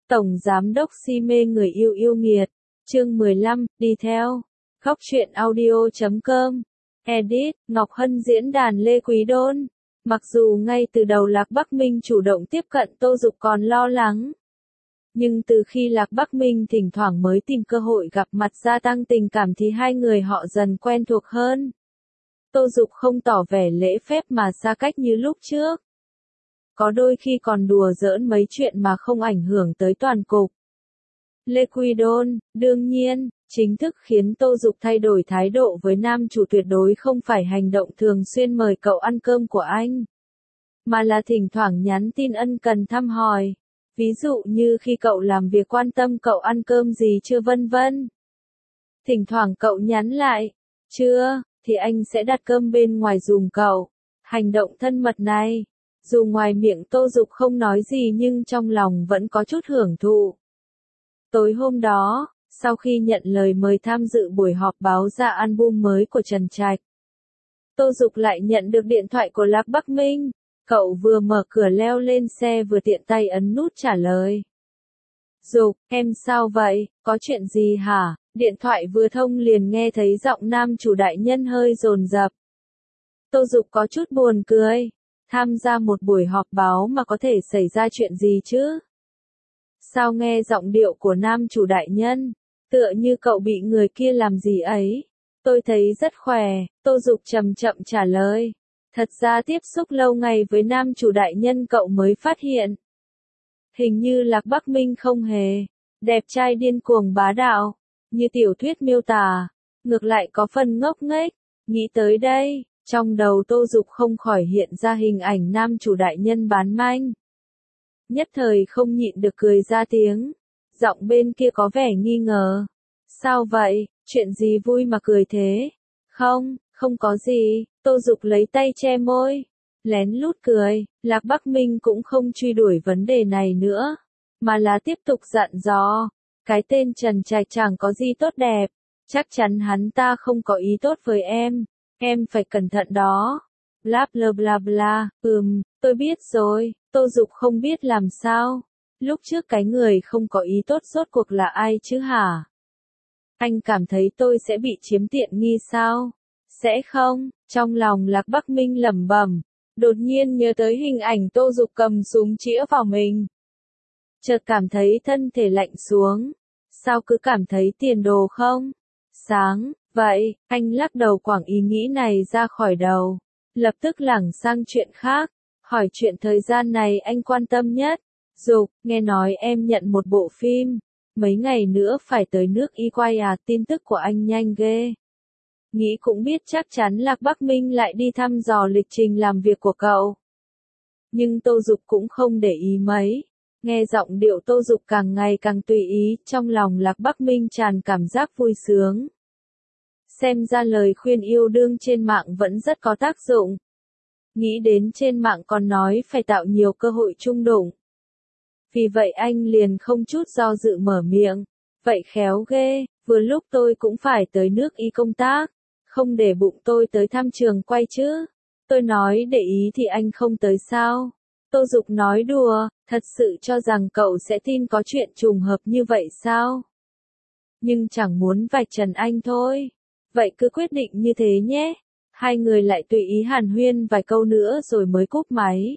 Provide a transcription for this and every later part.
Tổng Giám đốc si mê người yêu yêu nghiệt. Chương 15, đi theo. Góc truyện audio.com. Edit, Ngọc Hân diễn đàn Lê Quý Đôn. Mặc dù ngay từ đầu Lạc Bắc Minh chủ động tiếp cận Tô Dục còn lo lắng. Nhưng từ khi Lạc Bắc Minh thỉnh thoảng mới tìm cơ hội gặp mặt gia tăng tình cảm thì hai người họ dần quen thuộc hơn. Tô Dục không tỏ vẻ lễ phép mà xa cách như lúc trước. Có đôi khi còn đùa giỡn mấy chuyện mà không ảnh hưởng tới toàn cục. Lê Quý Đôn, đương nhiên, chính thức khiến Tô Dục thay đổi thái độ với nam chủ tuyệt đối không phải hành động thường xuyên mời cậu ăn cơm của anh, mà là thỉnh thoảng nhắn tin ân cần thăm hỏi. Ví dụ như khi cậu làm việc quan tâm cậu ăn cơm gì chưa vân vân. Thỉnh thoảng cậu nhắn lại, chưa, thì anh sẽ đặt cơm bên ngoài giùm cậu. Hành động thân mật này, dù ngoài miệng Tô Dục không nói gì nhưng trong lòng vẫn có chút hưởng thụ. Tối hôm đó, sau khi nhận lời mời tham dự buổi họp báo ra album mới của Trần Trạch, Tô Dục lại nhận được điện thoại của Lạc Bắc Minh. Cậu vừa mở cửa leo lên xe vừa tiện tay ấn nút trả lời. Dục, em sao vậy, có chuyện gì hả? Điện thoại vừa thông liền nghe thấy giọng nam chủ đại nhân hơi dồn dập. Tô Dục có chút buồn cười. Tham gia một buổi họp báo mà có thể xảy ra chuyện gì chứ? Sao nghe giọng điệu của nam chủ đại nhân, tựa như cậu bị người kia làm gì ấy? Tôi thấy rất khỏe, Tô Dục chậm chậm trả lời. Thật ra tiếp xúc lâu ngày với nam chủ đại nhân cậu mới phát hiện. Hình như Lạc Bắc Minh không hề đẹp trai điên cuồng bá đạo, như tiểu thuyết miêu tả, ngược lại có phần ngốc nghếch. Nghĩ tới đây, trong đầu Tô Dục không khỏi hiện ra hình ảnh nam chủ đại nhân bán manh. Nhất thời không nhịn được cười ra tiếng, giọng bên kia có vẻ nghi ngờ. Sao vậy, chuyện gì vui mà cười thế? Không có gì, Tô Dục lấy tay che môi, lén lút cười. Lạc Bắc Minh cũng không truy đuổi vấn đề này nữa, mà là tiếp tục dặn dò. Cái tên Trần Trạch chẳng có gì tốt đẹp, chắc chắn hắn ta không có ý tốt với em phải cẩn thận đó. Bla bla bla bla, tôi biết rồi. Tô Dục không biết làm sao. Lúc trước cái người không có ý tốt rốt cuộc là ai chứ hả? Anh cảm thấy tôi sẽ bị chiếm tiện nghi sao? Sẽ không, trong lòng Lạc Bắc Minh lẩm bẩm, đột nhiên nhớ tới hình ảnh Tô Dục cầm súng chĩa vào mình. Chợt cảm thấy thân thể lạnh xuống. Sao cứ cảm thấy tiền đồ không? Sáng, vậy, anh lắc đầu quẳng ý nghĩ này ra khỏi đầu. Lập tức lảng sang chuyện khác, hỏi chuyện thời gian này anh quan tâm nhất. Dục, nghe nói em nhận một bộ phim, mấy ngày nữa phải tới nước Y quay à, tin tức của anh nhanh ghê. Nghĩ cũng biết chắc chắn Lạc Bắc Minh lại đi thăm dò lịch trình làm việc của cậu. Nhưng Tô Dục cũng không để ý mấy. Nghe giọng điệu Tô Dục càng ngày càng tùy ý, trong lòng Lạc Bắc Minh tràn cảm giác vui sướng. Xem ra lời khuyên yêu đương trên mạng vẫn rất có tác dụng. Nghĩ đến trên mạng còn nói phải tạo nhiều cơ hội chung đụng. Vì vậy anh liền không chút do dự mở miệng. Vậy khéo ghê, vừa lúc tôi cũng phải tới nước Y công tác. Không để bụng tôi tới thăm trường quay chứ. Tôi nói để ý thì anh không tới sao? Tô Dục nói đùa, thật sự cho rằng cậu sẽ tin có chuyện trùng hợp như vậy sao? Nhưng chẳng muốn vạch trần anh thôi. Vậy cứ quyết định như thế nhé. Hai người lại tùy ý hàn huyên vài câu nữa rồi mới cúp máy.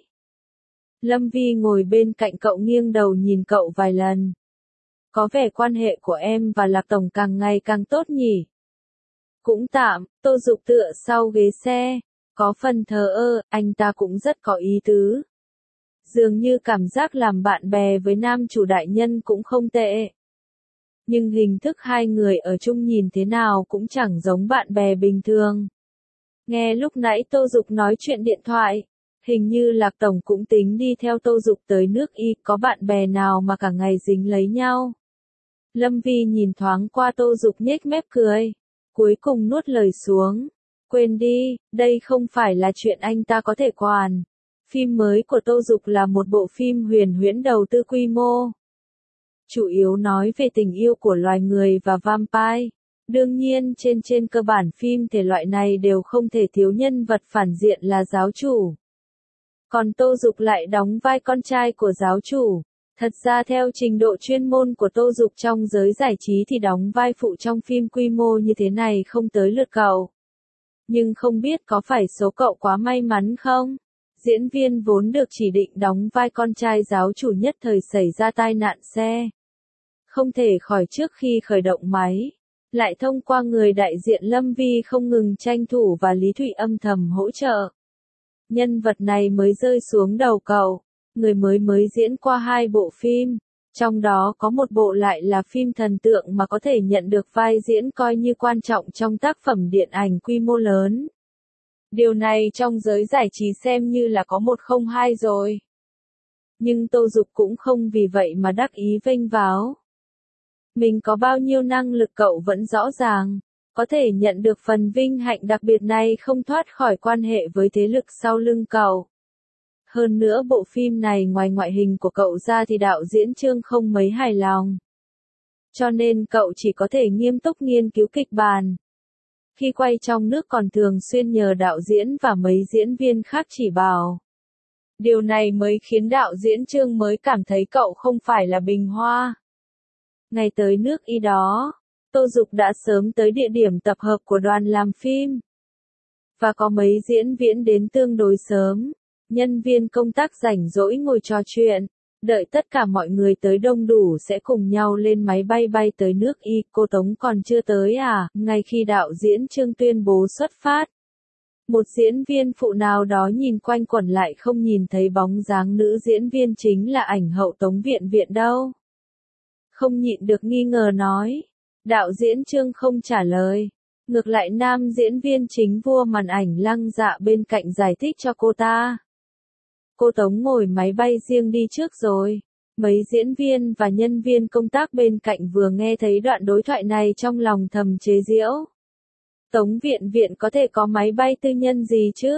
Lâm Vi ngồi bên cạnh cậu nghiêng đầu nhìn cậu vài lần. Có vẻ quan hệ của em và Lạc Tổng càng ngày càng tốt nhỉ? Cũng tạm, Tô Dục tựa sau ghế xe, có phần thờ ơ, anh ta cũng rất có ý tứ. Dường như cảm giác làm bạn bè với nam chủ đại nhân cũng không tệ. Nhưng hình thức hai người ở chung nhìn thế nào cũng chẳng giống bạn bè bình thường. Nghe lúc nãy Tô Dục nói chuyện điện thoại, hình như Lạc Tổng cũng tính đi theo Tô Dục tới nước Y, có bạn bè nào mà cả ngày dính lấy nhau. Lâm Vi nhìn thoáng qua Tô Dục nhếch mép cười, cuối cùng nuốt lời xuống. Quên đi, đây không phải là chuyện anh ta có thể quản. Phim mới của Tô Dục là một bộ phim huyền huyễn đầu tư quy mô. Chủ yếu nói về tình yêu của loài người và vampire. Đương nhiên trên cơ bản phim thể loại này đều không thể thiếu nhân vật phản diện là giáo chủ. Còn Tô Dục lại đóng vai con trai của giáo chủ. Thật ra theo trình độ chuyên môn của Tô Dục trong giới giải trí thì đóng vai phụ trong phim quy mô như thế này không tới lượt cậu. Nhưng không biết có phải số cậu quá may mắn không? Diễn viên vốn được chỉ định đóng vai con trai giáo chủ nhất thời xảy ra tai nạn xe. Không thể khỏi trước khi khởi động máy. Lại thông qua người đại diện Lâm Vi không ngừng tranh thủ và Lý Thụy âm thầm hỗ trợ. Nhân vật này mới rơi xuống đầu cậu. Người mới diễn qua 2 bộ phim. Trong đó có một bộ lại là phim thần tượng mà có thể nhận được vai diễn coi như quan trọng trong tác phẩm điện ảnh quy mô lớn. Điều này trong giới giải trí xem như là có 102 rồi. Nhưng Tô Dục cũng không vì vậy mà đắc ý vênh váo. Mình có bao nhiêu năng lực cậu vẫn rõ ràng, có thể nhận được phần vinh hạnh đặc biệt này không thoát khỏi quan hệ với thế lực sau lưng cậu. Hơn nữa bộ phim này ngoài ngoại hình của cậu ra thì đạo diễn Trương không mấy hài lòng. Cho nên cậu chỉ có thể nghiêm túc nghiên cứu kịch bản. Khi quay trong nước còn thường xuyên nhờ đạo diễn và mấy diễn viên khác chỉ bảo. Điều này mới khiến đạo diễn Trương mới cảm thấy cậu không phải là bình hoa. Ngày tới nước Y đó, Tô Dục đã sớm tới địa điểm tập hợp của đoàn làm phim. Và có mấy diễn viên đến tương đối sớm. Nhân viên công tác rảnh rỗi ngồi trò chuyện, đợi tất cả mọi người tới đông đủ sẽ cùng nhau lên máy bay bay tới nước Y. Cô Tống còn chưa tới à? Ngay khi đạo diễn Trương tuyên bố xuất phát, một diễn viên phụ nào đó nhìn quanh quẩn lại không nhìn thấy bóng dáng nữ diễn viên chính là ảnh hậu Tống Viện Viện đâu. Không nhịn được nghi ngờ nói. Đạo diễn Trương không trả lời. Ngược lại nam diễn viên chính vua màn ảnh Lăng Dạ bên cạnh giải thích cho cô ta. Cô Tống ngồi máy bay riêng đi trước rồi. Mấy diễn viên và nhân viên công tác bên cạnh vừa nghe thấy đoạn đối thoại này trong lòng thầm chế giễu. Tống Viện Viện có thể có máy bay tư nhân gì chứ?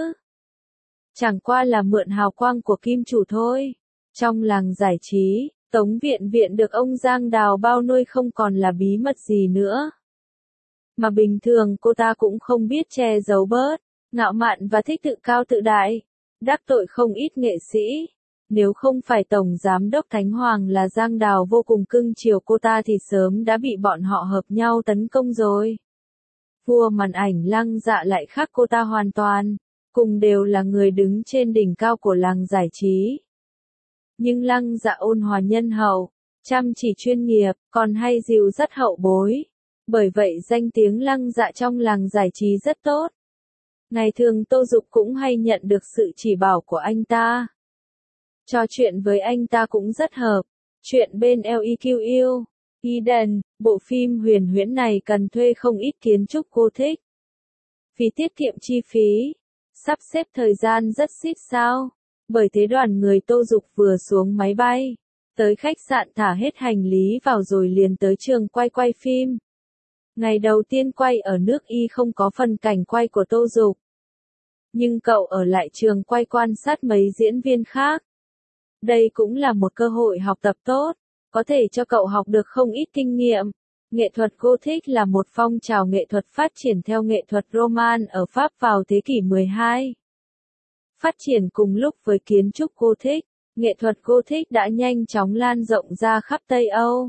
Chẳng qua là mượn hào quang của kim chủ thôi. Trong làng giải trí, Tống Viện Viện được ông Giang Đào bao nuôi không còn là bí mật gì nữa. Mà bình thường cô ta cũng không biết che giấu bớt, ngạo mạn và thích tự cao tự đại. Đắc tội không ít nghệ sĩ. Nếu không phải Tổng Giám đốc Thánh Hoàng là Giang Đào vô cùng cưng chiều cô ta thì sớm đã bị bọn họ hợp nhau tấn công rồi. Vua màn ảnh Lăng Dạ lại khác cô ta hoàn toàn. Cùng đều là người đứng trên đỉnh cao của làng giải trí. Nhưng Lăng Dạ ôn hòa nhân hậu, chăm chỉ chuyên nghiệp, còn hay dìu dắt hậu bối. Bởi vậy danh tiếng Lăng Dạ trong làng giải trí rất tốt. Ngày thường Tô Dục cũng hay nhận được sự chỉ bảo của anh ta. Trò chuyện với anh ta cũng rất hợp. Chuyện bên LEQU, Eden, bộ phim huyền huyễn này cần thuê không ít kiến trúc cô thích. Vì tiết kiệm chi phí, sắp xếp thời gian rất xít sao. Bởi thế đoàn người Tô Dục vừa xuống máy bay, tới khách sạn thả hết hành lý vào rồi liền tới trường quay phim. Ngày đầu tiên quay ở nước Y không có phần cảnh quay của Tô Dục. Nhưng cậu ở lại trường quay quan sát mấy diễn viên khác. Đây cũng là một cơ hội học tập tốt, có thể cho cậu học được không ít kinh nghiệm. Nghệ thuật Gothic là một phong trào nghệ thuật phát triển theo nghệ thuật Roman ở Pháp vào thế kỷ 12. Phát triển cùng lúc với kiến trúc Gothic, nghệ thuật Gothic đã nhanh chóng lan rộng ra khắp Tây Âu.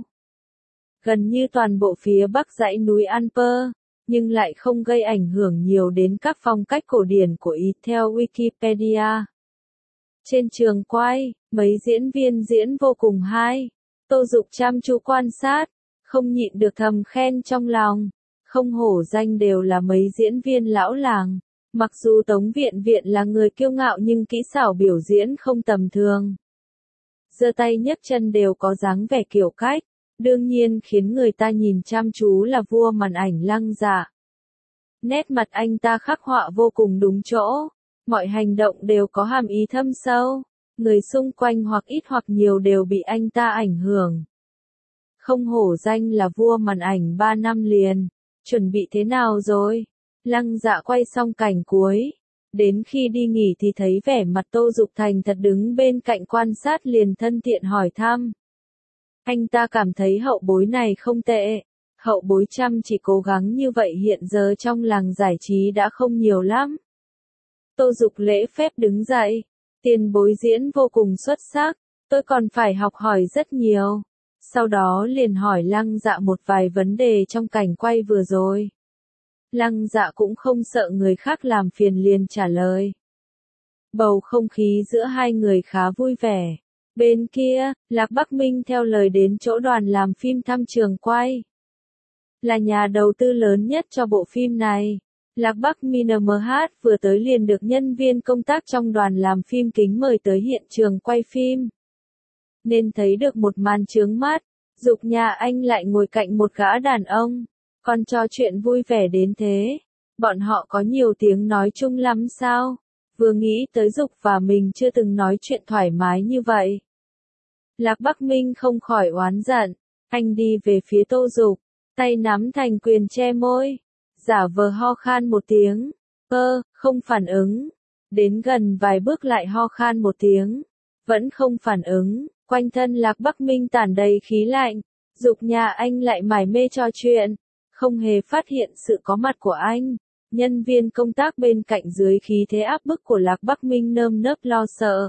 Gần như toàn bộ phía bắc dãy núi Alper, nhưng lại không gây ảnh hưởng nhiều đến các phong cách cổ điển của Ý theo Wikipedia. Trên trường quay, mấy diễn viên diễn vô cùng hay. Tô Dục chăm chú quan sát, không nhịn được thầm khen trong lòng. Không hổ danh đều là mấy diễn viên lão làng. Mặc dù Tống Viện Viện là người kiêu ngạo nhưng kỹ xảo biểu diễn không tầm thường. Giơ tay nhấc chân đều có dáng vẻ kiểu cách. Đương nhiên khiến người ta nhìn chăm chú là vua màn ảnh Lăng Dạ. Nét mặt anh ta khắc họa vô cùng đúng chỗ. Mọi hành động đều có hàm ý thâm sâu. Người xung quanh hoặc ít hoặc nhiều đều bị anh ta ảnh hưởng. Không hổ danh là vua màn ảnh 3 năm liền. Chuẩn bị thế nào rồi? Lăng Dạ quay xong cảnh cuối. Đến khi đi nghỉ thì thấy vẻ mặt Tô Dục thành thật đứng bên cạnh quan sát liền thân thiện hỏi thăm. Anh ta cảm thấy hậu bối này không tệ. Hậu bối chăm chỉ cố gắng như vậy hiện giờ trong làng giải trí đã không nhiều lắm. Tô Dục lễ phép đứng dậy. Tiền bối diễn vô cùng xuất sắc. Tôi còn phải học hỏi rất nhiều. Sau đó liền hỏi Lăng Dạ một vài vấn đề trong cảnh quay vừa rồi. Lăng Dạ cũng không sợ người khác làm phiền liền trả lời. Bầu không khí giữa hai người khá vui vẻ. Bên kia, Lạc Bắc Minh theo lời đến chỗ đoàn làm phim thăm trường quay. Là nhà đầu tư lớn nhất cho bộ phim này. Lạc Bắc Minh MH vừa tới liền được nhân viên công tác trong đoàn làm phim kính mời tới hiện trường quay phim. Nên thấy được một màn chướng mắt, Dục nhà anh lại ngồi cạnh một gã đàn ông, còn trò chuyện vui vẻ đến thế. Bọn họ có nhiều tiếng nói chung lắm sao? Vừa nghĩ tới Dục và mình chưa từng nói chuyện thoải mái như vậy. Lạc Bắc Minh không khỏi oán giận, anh đi về phía Tô Dục, tay nắm thành quyền che môi, giả vờ ho khan một tiếng, không phản ứng. Đến gần vài bước lại ho khan một tiếng, vẫn không phản ứng, quanh thân Lạc Bắc Minh tản đầy khí lạnh, Dục nhà anh lại mải mê trò chuyện, không hề phát hiện sự có mặt của anh. Nhân viên công tác bên cạnh dưới khí thế áp bức của Lạc Bắc Minh nơm nớp lo sợ.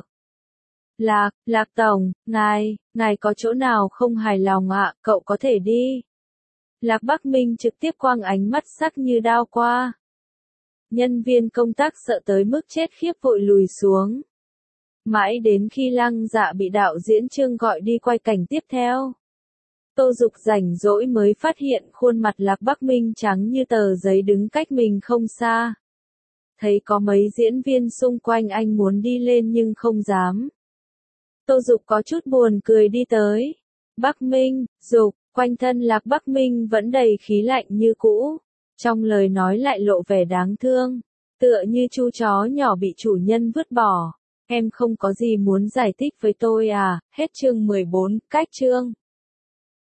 Lạc Tổng, ngài có chỗ nào không hài lòng ạ, cậu có thể đi. Lạc Bắc Minh trực tiếp quăng ánh mắt sắc như đao qua. Nhân viên công tác sợ tới mức chết khiếp vội lùi xuống. Mãi đến khi Lăng Dạ bị đạo diễn Trương gọi đi quay cảnh tiếp theo. Tô Dục rảnh rỗi mới phát hiện khuôn mặt Lạc Bắc Minh trắng như tờ giấy đứng cách mình không xa. Thấy có mấy diễn viên xung quanh anh muốn đi lên nhưng không dám. Tô Dục có chút buồn cười đi tới. Bắc Minh, Dục, quanh thân Lạc Bắc Minh vẫn đầy khí lạnh như cũ. Trong lời nói lại lộ vẻ đáng thương. Tựa như chu chó nhỏ bị chủ nhân vứt bỏ. Em không có gì muốn giải thích với tôi à, hết chương 14, cách chương.